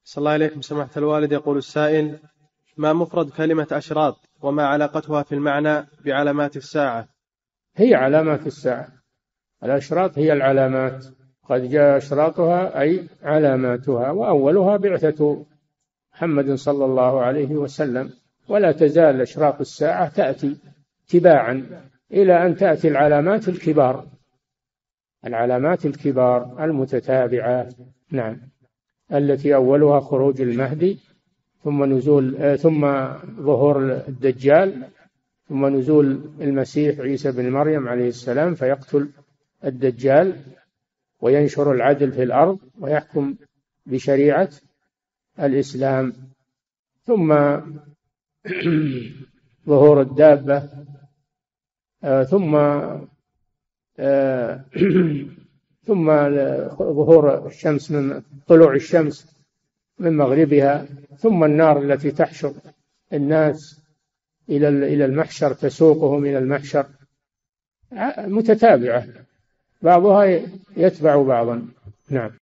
صلى الله عليكم سماحة الوالد. يقول السائل: ما مفرد كلمة أشراط، وما علاقتها في المعنى بعلامات الساعة؟ هي علامات الساعة، الأشراط هي العلامات، قد جاء أشراطها أي علاماتها، وأولها بعثة محمد صلى الله عليه وسلم، ولا تزال أشراط الساعة تأتي تباعا إلى أن تأتي العلامات الكبار، العلامات الكبار المتتابعة. نعم، التي أولها خروج المهدي، ثم نزول ثم ظهور الدجال، ثم نزول المسيح عيسى بن مريم عليه السلام فيقتل الدجال وينشر العدل في الأرض ويحكم بشريعة الإسلام، ثم ظهور الدابة، ثم ثم ظهور الشمس من طلوع الشمس من مغربها، ثم النار التي تحشر الناس إلى المحشر، تسوقهم إلى المحشر، متتابعة بعضها يتبع بعضا. نعم.